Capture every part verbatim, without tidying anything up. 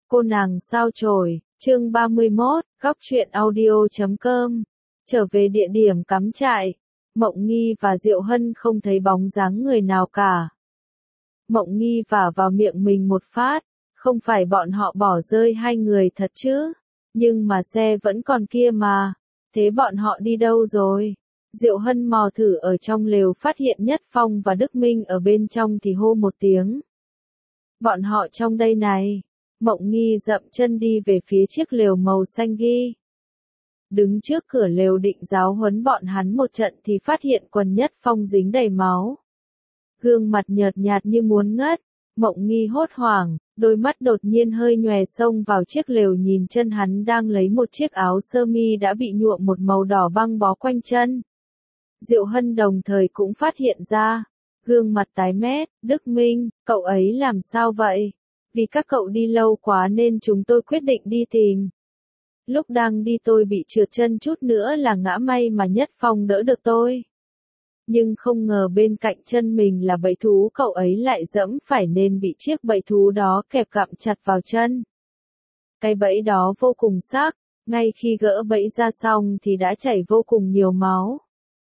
Cô nàng sao chổi, chương ba mươi mốt, góc truyện audio chấm com. Trở về địa điểm cắm trại, Mộng Nghi và Diệu Hân không thấy bóng dáng người nào cả. Mộng Nghi vả vào miệng mình một phát, không phải bọn họ bỏ rơi hai người thật chứ, nhưng mà xe vẫn còn kia mà, thế bọn họ đi đâu rồi? Diệu Hân mò thử ở trong lều phát hiện Nhất Phong và Đức Minh ở bên trong thì hô một tiếng. Bọn họ trong đây này. Mộng Nghi dậm chân đi về phía chiếc lều màu xanh ghi. Đứng trước cửa lều định giáo huấn bọn hắn một trận thì phát hiện quần Nhất Phong dính đầy máu. Gương mặt nhợt nhạt như muốn ngất, Mộng Nghi hốt hoảng, đôi mắt đột nhiên hơi nhòe xông vào chiếc lều nhìn chân hắn đang lấy một chiếc áo sơ mi đã bị nhuộm một màu đỏ băng bó quanh chân. Diệu Hân đồng thời cũng phát hiện ra, gương mặt tái mét, Đức Minh, cậu ấy làm sao vậy? Vì các cậu đi lâu quá nên chúng tôi quyết định đi tìm. Lúc đang đi tôi bị trượt chân chút nữa là ngã, may mà Nhất Phong đỡ được tôi. Nhưng không ngờ bên cạnh chân mình là bẫy thú, cậu ấy lại dẫm phải nên bị chiếc bẫy thú đó kẹp gặm chặt vào chân. Cái bẫy đó vô cùng sắc, ngay khi gỡ bẫy ra xong thì đã chảy vô cùng nhiều máu.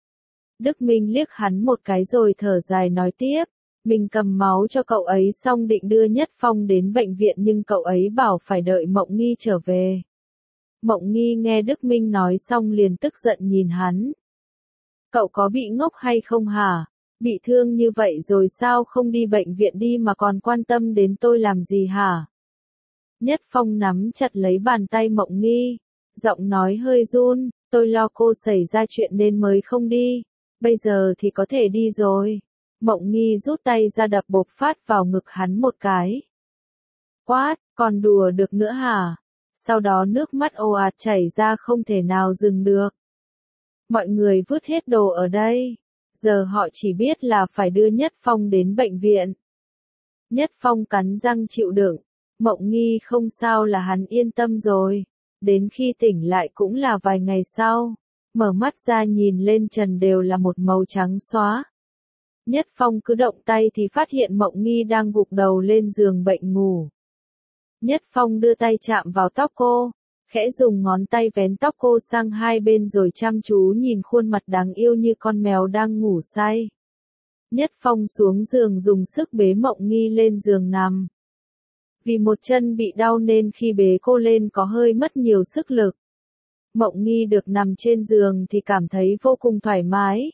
Đức Minh liếc hắn một cái rồi thở dài nói tiếp. Mình cầm máu cho cậu ấy xong định đưa Nhất Phong đến bệnh viện nhưng cậu ấy bảo phải đợi Mộng Nghi trở về. Mộng Nghi nghe Đức Minh nói xong liền tức giận nhìn hắn. Cậu có bị ngốc hay không hả? Bị thương như vậy rồi sao không đi bệnh viện đi mà còn quan tâm đến tôi làm gì hả? Nhất Phong nắm chặt lấy bàn tay Mộng Nghi, giọng nói hơi run, tôi lo cô xảy ra chuyện nên mới không đi, bây giờ thì có thể đi rồi. Mộng Nghi rút tay ra đập bộc phát vào ngực hắn một cái. Quát, còn đùa được nữa hả? Sau đó nước mắt ồ ạt chảy ra không thể nào dừng được. Mọi người vứt hết đồ ở đây. Giờ họ chỉ biết là phải đưa Nhất Phong đến bệnh viện. Nhất Phong cắn răng chịu đựng. Mộng Nghi không sao là hắn yên tâm rồi. Đến khi tỉnh lại cũng là vài ngày sau. Mở mắt ra nhìn lên trần đều là một màu trắng xóa. Nhất Phong cứ động tay thì phát hiện Mộng Nghi đang gục đầu lên giường bệnh ngủ. Nhất Phong đưa tay chạm vào tóc cô, khẽ dùng ngón tay vén tóc cô sang hai bên rồi chăm chú nhìn khuôn mặt đáng yêu như con mèo đang ngủ say. Nhất Phong xuống giường dùng sức bế Mộng Nghi lên giường nằm. Vì một chân bị đau nên khi bế cô lên có hơi mất nhiều sức lực. Mộng Nghi được nằm trên giường thì cảm thấy vô cùng thoải mái.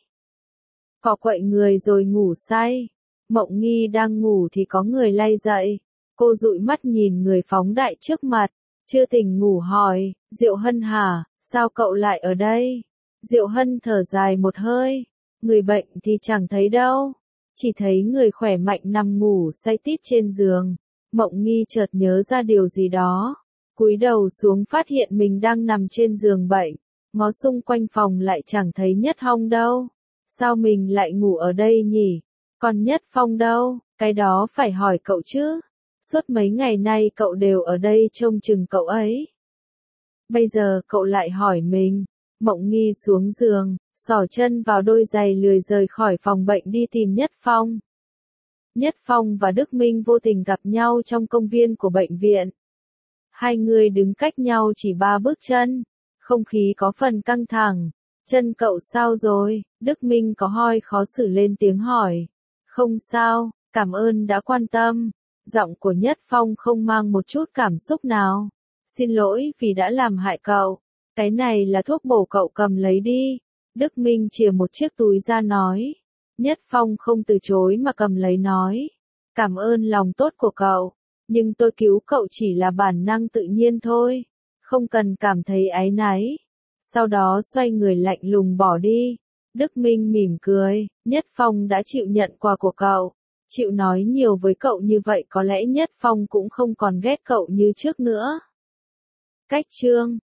Cọ quậy người rồi ngủ say. Mộng Nghi đang ngủ thì có người lay dậy. Cô dụi mắt nhìn người phóng đại trước mặt. Chưa tỉnh ngủ hỏi, Diệu Hân hả, sao cậu lại ở đây? Diệu Hân thở dài một hơi. Người bệnh thì chẳng thấy đâu. Chỉ thấy người khỏe mạnh nằm ngủ say tít trên giường. Mộng Nghi chợt nhớ ra điều gì đó. Cúi đầu xuống phát hiện mình đang nằm trên giường bệnh. Ngó xung quanh phòng lại chẳng thấy Nhất Phong đâu. Sao mình lại ngủ ở đây nhỉ? Còn Nhất Phong đâu? Cái đó phải hỏi cậu chứ. Suốt mấy ngày nay cậu đều ở đây trông chừng cậu ấy. Bây giờ cậu lại hỏi mình. Mộng Nghi xuống giường, xỏ chân vào đôi giày lười rời khỏi phòng bệnh đi tìm Nhất Phong. Nhất Phong và Đức Minh vô tình gặp nhau trong công viên của bệnh viện. Hai người đứng cách nhau chỉ ba bước chân. Không khí có phần căng thẳng. Chân cậu sao rồi? Đức Minh có hơi khó xử lên tiếng hỏi. Không sao, cảm ơn đã quan tâm. Giọng của Nhất Phong không mang một chút cảm xúc nào. Xin lỗi vì đã làm hại cậu. Cái này là thuốc bổ cậu cầm lấy đi. Đức Minh chìa một chiếc túi ra nói. Nhất Phong không từ chối mà cầm lấy nói. Cảm ơn lòng tốt của cậu. Nhưng tôi cứu cậu chỉ là bản năng tự nhiên thôi. Không cần cảm thấy áy náy. Sau đó xoay người lạnh lùng bỏ đi. Đức Minh mỉm cười, Nhất Phong đã chịu nhận quà của cậu. Chịu nói nhiều với cậu như vậy có lẽ Nhất Phong cũng không còn ghét cậu như trước nữa. Cách chương